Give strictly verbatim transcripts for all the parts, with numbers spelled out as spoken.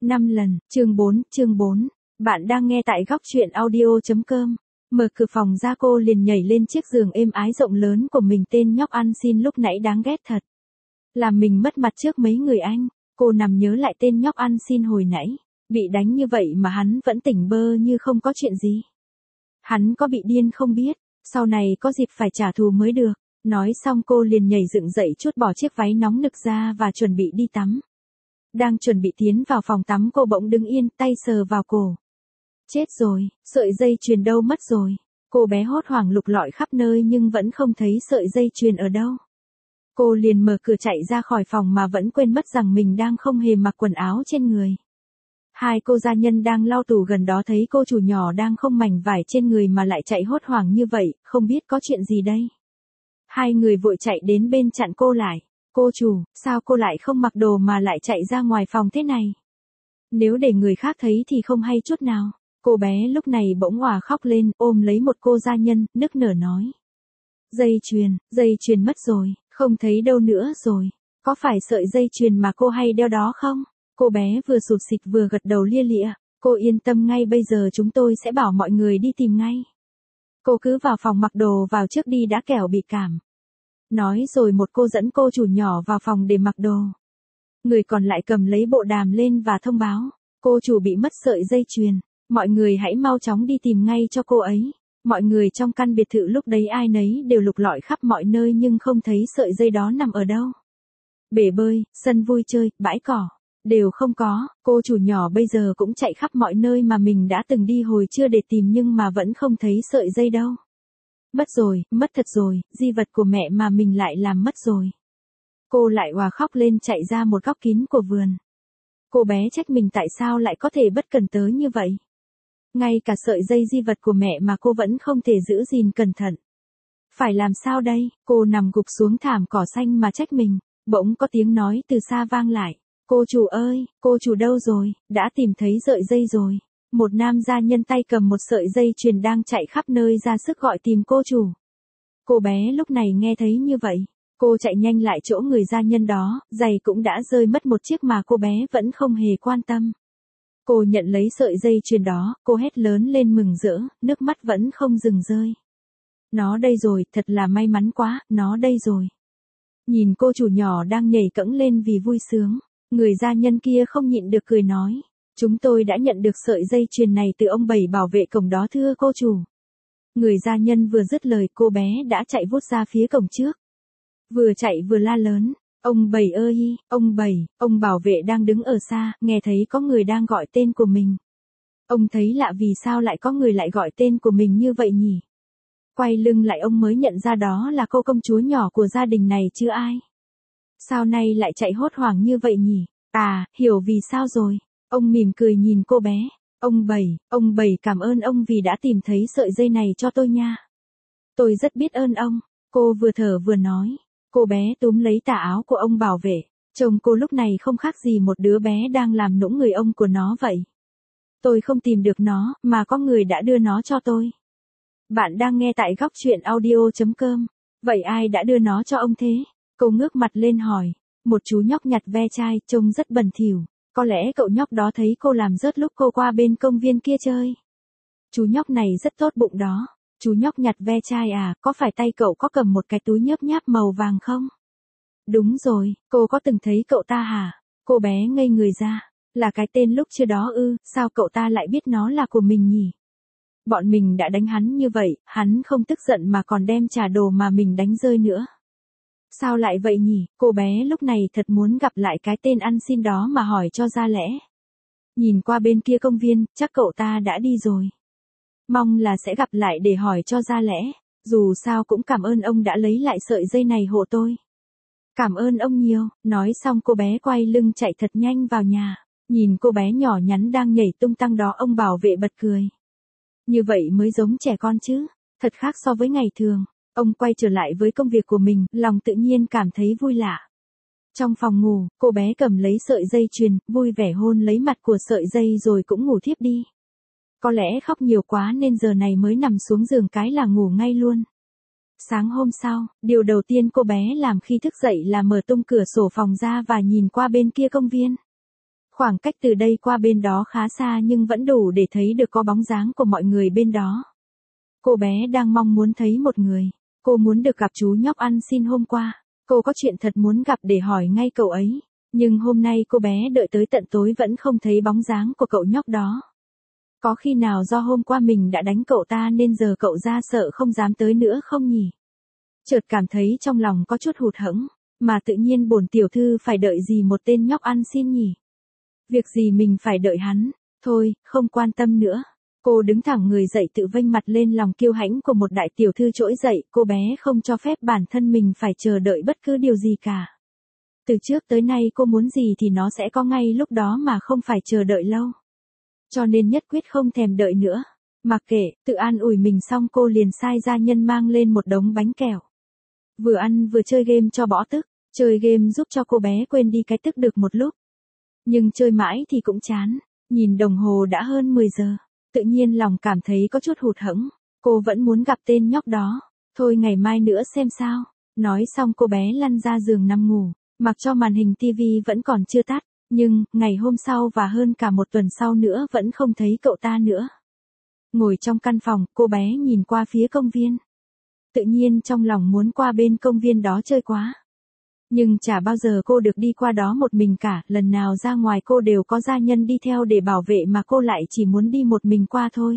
năm lần, chương bốn, chương bốn. Bạn đang nghe tại góc truyện audio.com. Mở cửa phòng ra cô liền nhảy lên chiếc giường êm ái rộng lớn của mình. Tên nhóc ăn xin lúc nãy đáng ghét thật. Làm mình mất mặt trước mấy người anh. Cô nằm nhớ lại tên nhóc ăn xin hồi nãy. Bị đánh như vậy mà hắn vẫn tỉnh bơ như không có chuyện gì. Hắn có bị điên không biết. Sau này có dịp phải trả thù mới được. Nói xong cô liền nhảy dựng dậy trút bỏ chiếc váy nóng nực ra và chuẩn bị đi tắm. Đang chuẩn bị tiến vào phòng tắm cô bỗng đứng yên, tay sờ vào cổ. Chết rồi, sợi dây chuyền đâu mất rồi. Cô bé hốt hoảng lục lọi khắp nơi nhưng vẫn không thấy sợi dây chuyền ở đâu. Cô liền mở cửa chạy ra khỏi phòng mà vẫn quên mất rằng mình đang không hề mặc quần áo trên người. Hai cô gia nhân đang lau tủ gần đó thấy cô chủ nhỏ đang không mảnh vải trên người mà lại chạy hốt hoảng như vậy, không biết có chuyện gì đây. Hai người vội chạy đến bên chặn cô lại. Cô chủ, sao cô lại không mặc đồ mà lại chạy ra ngoài phòng thế này? Nếu để người khác thấy thì không hay chút nào. Cô bé lúc này bỗng òa khóc lên, ôm lấy một cô gia nhân, nức nở nói. Dây chuyền, dây chuyền mất rồi, không thấy đâu nữa rồi. Có phải sợi dây chuyền mà cô hay đeo đó không? Cô bé vừa sụt sịt vừa gật đầu lia lịa. Cô yên tâm, ngay bây giờ chúng tôi sẽ bảo mọi người đi tìm ngay. Cô cứ vào phòng mặc đồ vào trước đi đã kẻo bị cảm. Nói rồi một cô dẫn cô chủ nhỏ vào phòng để mặc đồ. Người còn lại cầm lấy bộ đàm lên và thông báo. Cô chủ bị mất sợi dây chuyền. Mọi người hãy mau chóng đi tìm ngay cho cô ấy. Mọi người trong căn biệt thự lúc đấy ai nấy đều lục lọi khắp mọi nơi nhưng không thấy sợi dây đó nằm ở đâu. Bể bơi, sân vui chơi, bãi cỏ. Đều không có. Cô chủ nhỏ bây giờ cũng chạy khắp mọi nơi mà mình đã từng đi hồi trưa để tìm nhưng mà vẫn không thấy sợi dây đâu. Mất rồi, mất thật rồi, di vật của mẹ mà mình lại làm mất rồi. Cô lại òa khóc lên chạy ra một góc kín của vườn. Cô bé trách mình tại sao lại có thể bất cẩn tới như vậy. Ngay cả sợi dây di vật của mẹ mà cô vẫn không thể giữ gìn cẩn thận. Phải làm sao đây, cô nằm gục xuống thảm cỏ xanh mà trách mình. Bỗng có tiếng nói từ xa vang lại. Cô chủ ơi, cô chủ đâu rồi, đã tìm thấy sợi dây rồi. Một nam gia nhân tay cầm một sợi dây chuyền đang chạy khắp nơi ra sức gọi tìm cô chủ. Cô bé lúc này nghe thấy như vậy. Cô chạy nhanh lại chỗ người gia nhân đó, giày cũng đã rơi mất một chiếc mà cô bé vẫn không hề quan tâm. Cô nhận lấy sợi dây chuyền đó, cô hét lớn lên mừng rỡ, nước mắt vẫn không dừng rơi. Nó đây rồi, thật là may mắn quá, nó đây rồi. Nhìn cô chủ nhỏ đang nhảy cẫng lên vì vui sướng, người gia nhân kia không nhịn được cười nói. Chúng tôi đã nhận được sợi dây chuyền này từ ông Bảy bảo vệ cổng đó thưa cô chủ. Người gia nhân vừa dứt lời cô bé đã chạy vút ra phía cổng trước. Vừa chạy vừa la lớn. Ông Bảy ơi, ông Bảy, ông bảo vệ đang đứng ở xa, nghe thấy có người đang gọi tên của mình. Ông thấy lạ vì sao lại có người lại gọi tên của mình như vậy nhỉ? Quay lưng lại ông mới nhận ra đó là cô công chúa nhỏ của gia đình này chứ ai. Sao nay lại chạy hốt hoảng như vậy nhỉ? À, hiểu vì sao rồi. Ông mỉm cười nhìn cô bé. Ông Bảy, ông Bảy cảm ơn ông vì đã tìm thấy sợi dây này cho tôi nha. Tôi rất biết ơn ông. Cô vừa thở vừa nói. Cô bé túm lấy tà áo của ông bảo vệ. Trông cô lúc này không khác gì một đứa bé đang làm nũng người ông của nó vậy. Tôi không tìm được nó, mà có người đã đưa nó cho tôi. Bạn đang nghe tại góc truyện audio.com. Vậy ai đã đưa nó cho ông thế? Cô ngước mặt lên hỏi. Một chú nhóc nhặt ve chai, trông rất bẩn thỉu. Có lẽ cậu nhóc đó thấy cô làm rớt lúc cô qua bên công viên kia chơi. Chú nhóc này rất tốt bụng đó. Chú nhóc nhặt ve chai à, có phải tay cậu có cầm một cái túi nhớp nháp màu vàng không? Đúng rồi, cô có từng thấy cậu ta hả? Cô bé ngây người ra. Là cái tên lúc chưa đó ư, sao cậu ta lại biết nó là của mình nhỉ? Bọn mình đã đánh hắn như vậy, hắn không tức giận mà còn đem trả đồ mà mình đánh rơi nữa. Sao lại vậy nhỉ? Cô bé lúc này thật muốn gặp lại cái tên ăn xin đó mà hỏi cho ra lẽ. Nhìn qua bên kia công viên, chắc cậu ta đã đi rồi. Mong là sẽ gặp lại để hỏi cho ra lẽ. Dù sao cũng cảm ơn ông đã lấy lại sợi dây này hộ tôi. Cảm ơn ông nhiều. Nói xong cô bé quay lưng chạy thật nhanh vào nhà. Nhìn cô bé nhỏ nhắn đang nhảy tung tăng đó ông bảo vệ bật cười. Như vậy mới giống trẻ con chứ. Thật khác so với ngày thường. Ông quay trở lại với công việc của mình, lòng tự nhiên cảm thấy vui lạ. Trong phòng ngủ, cô bé cầm lấy sợi dây chuyền, vui vẻ hôn lấy mặt của sợi dây rồi cũng ngủ thiếp đi. Có lẽ khóc nhiều quá nên giờ này mới nằm xuống giường cái là ngủ ngay luôn. Sáng hôm sau, điều đầu tiên cô bé làm khi thức dậy là mở tung cửa sổ phòng ra và nhìn qua bên kia công viên. Khoảng cách từ đây qua bên đó khá xa nhưng vẫn đủ để thấy được có bóng dáng của mọi người bên đó. Cô bé đang mong muốn thấy một người. Cô muốn được gặp chú nhóc ăn xin hôm qua. Cô có chuyện thật muốn gặp để hỏi ngay cậu ấy. Nhưng hôm nay cô bé đợi tới tận tối vẫn không thấy bóng dáng của cậu nhóc đó. Có khi nào do hôm qua mình đã đánh cậu ta nên giờ cậu ra sợ không dám tới nữa không nhỉ? Chợt cảm thấy trong lòng có chút hụt hẫng. Mà tự nhiên bổn tiểu thư phải đợi gì một tên nhóc ăn xin nhỉ? Việc gì mình phải đợi hắn? Thôi, không quan tâm nữa. Cô đứng thẳng người dậy tự vênh mặt lên lòng kiêu hãnh của một đại tiểu thư trỗi dậy. Cô bé không cho phép bản thân mình phải chờ đợi bất cứ điều gì cả. Từ trước tới nay cô muốn gì thì nó sẽ có ngay lúc đó mà không phải chờ đợi lâu. Cho nên nhất quyết không thèm đợi nữa. Mặc kệ, tự an ủi mình xong cô liền sai gia nhân mang lên một đống bánh kẹo. Vừa ăn vừa chơi game cho bỏ tức. Chơi game giúp cho cô bé quên đi cái tức được một lúc. Nhưng chơi mãi thì cũng chán. Nhìn đồng hồ đã hơn mười giờ. Tự nhiên lòng cảm thấy có chút hụt hẫng. Cô vẫn muốn gặp tên nhóc đó. Thôi ngày mai nữa xem sao. Nói xong cô bé lăn ra giường nằm ngủ. Mặc cho màn hình tivi vẫn còn chưa tắt. Nhưng, ngày hôm sau và hơn cả một tuần sau nữa vẫn không thấy cậu ta nữa. Ngồi trong căn phòng, cô bé nhìn qua phía công viên. Tự nhiên trong lòng muốn qua bên công viên đó chơi quá. Nhưng chả bao giờ cô được đi qua đó một mình cả, lần nào ra ngoài cô đều có gia nhân đi theo để bảo vệ mà cô lại chỉ muốn đi một mình qua thôi.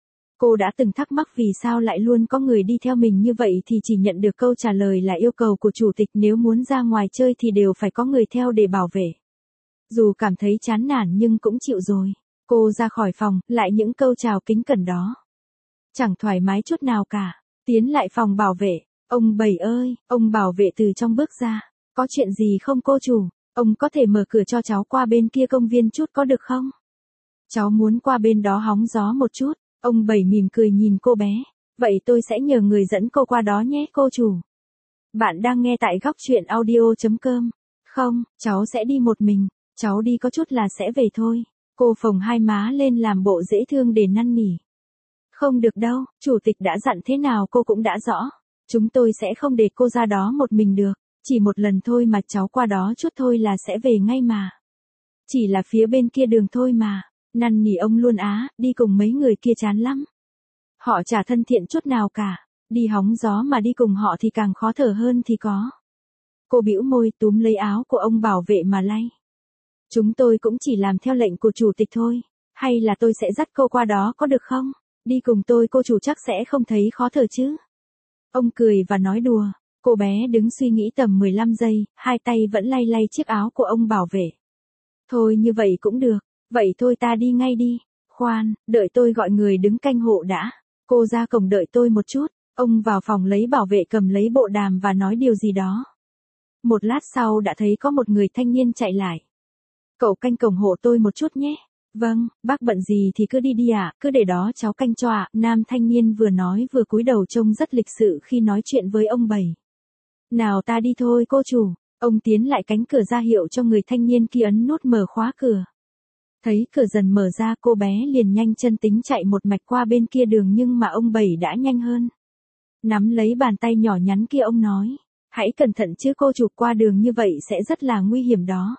Cô đã từng thắc mắc vì sao lại luôn có người đi theo mình như vậy thì chỉ nhận được câu trả lời là yêu cầu của chủ tịch nếu muốn ra ngoài chơi thì đều phải có người theo để bảo vệ. Dù cảm thấy chán nản nhưng cũng chịu rồi. Cô ra khỏi phòng, lại những câu chào kính cẩn đó. Chẳng thoải mái chút nào cả. Tiến lại phòng bảo vệ. Ông Bảy ơi, ông bảo vệ từ trong bước ra. Có chuyện gì không cô chủ? Ông có thể mở cửa cho cháu qua bên kia công viên chút có được không? Cháu muốn qua bên đó hóng gió một chút. Ông Bảy mỉm cười nhìn cô bé. Vậy tôi sẽ nhờ người dẫn cô qua đó nhé cô chủ. Bạn đang nghe tại góc truyện audio chấm com. Không, cháu sẽ đi một mình. Cháu đi có chút là sẽ về thôi. Cô phồng hai má lên làm bộ dễ thương để năn nỉ. Không được đâu, chủ tịch đã dặn thế nào cô cũng đã rõ. Chúng tôi sẽ không để cô ra đó một mình được. Chỉ một lần thôi mà cháu qua đó chút thôi là sẽ về ngay mà. Chỉ là phía bên kia đường thôi mà. Năn nỉ ông luôn á, đi cùng mấy người kia chán lắm. Họ chả thân thiện chút nào cả. Đi hóng gió mà đi cùng họ thì càng khó thở hơn thì có. Cô bĩu môi túm lấy áo của ông bảo vệ mà lay. Chúng tôi cũng chỉ làm theo lệnh của chủ tịch thôi. Hay là tôi sẽ dắt cô qua đó có được không? Đi cùng tôi cô chủ chắc sẽ không thấy khó thở chứ. Ông cười và nói đùa. Cô bé đứng suy nghĩ tầm mười lăm giây, hai tay vẫn lay lay chiếc áo của ông bảo vệ. Thôi như vậy cũng được. Vậy thôi ta đi ngay đi. Khoan, đợi tôi gọi người đứng canh hộ đã. Cô ra cổng đợi tôi một chút. Ông vào phòng lấy bảo vệ cầm lấy bộ đàm và nói điều gì đó. Một lát sau đã thấy có một người thanh niên chạy lại. Cậu canh cổng hộ tôi một chút nhé. Vâng, bác bận gì thì cứ đi đi ạ, à, cứ để đó cháu canh cho ạ. À. Nam thanh niên vừa nói vừa cúi đầu trông rất lịch sự khi nói chuyện với ông Bảy. Nào ta đi thôi cô chủ. Ông tiến lại cánh cửa ra hiệu cho người thanh niên kia ấn nút mở khóa cửa. Thấy cửa dần mở ra cô bé liền nhanh chân tính chạy một mạch qua bên kia đường nhưng mà ông Bảy đã nhanh hơn. Nắm lấy bàn tay nhỏ nhắn kia ông nói. Hãy cẩn thận chứ cô chủ qua đường như vậy sẽ rất là nguy hiểm đó.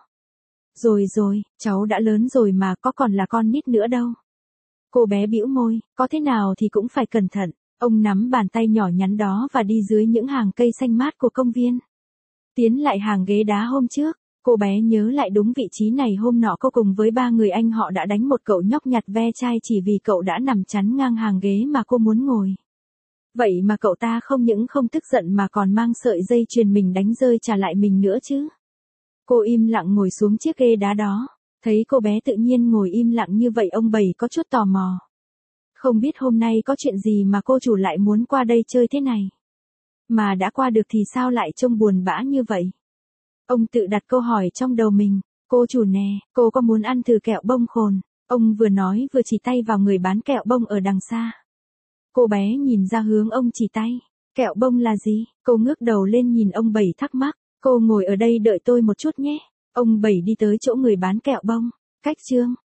Rồi rồi, cháu đã lớn rồi mà có còn là con nít nữa đâu. Cô bé bĩu môi, có thế nào thì cũng phải cẩn thận. Ông nắm bàn tay nhỏ nhắn đó và đi dưới những hàng cây xanh mát của công viên. Tiến lại hàng ghế đá hôm trước, cô bé nhớ lại đúng vị trí này hôm nọ cô cùng với ba người anh họ đã đánh một cậu nhóc nhặt ve chai chỉ vì cậu đã nằm chắn ngang hàng ghế mà cô muốn ngồi. Vậy mà cậu ta không những không tức giận mà còn mang sợi dây chuyền mình đánh rơi trả lại mình nữa chứ. Cô im lặng ngồi xuống chiếc ghế đá đó. Thấy cô bé tự nhiên ngồi im lặng như vậy ông Bảy có chút tò mò. Không biết hôm nay có chuyện gì mà cô chủ lại muốn qua đây chơi thế này. Mà đã qua được thì sao lại trông buồn bã như vậy. Ông tự đặt câu hỏi trong đầu mình. Cô chủ nè, cô có muốn ăn thử kẹo bông khồn? Ông vừa nói vừa chỉ tay vào người bán kẹo bông ở đằng xa. Cô bé nhìn ra hướng ông chỉ tay. Kẹo bông là gì? Cô ngước đầu lên nhìn ông Bảy thắc mắc. Cô ngồi ở đây đợi tôi một chút nhé. Ông Bảy đi tới chỗ người bán kẹo bông. Cách chương.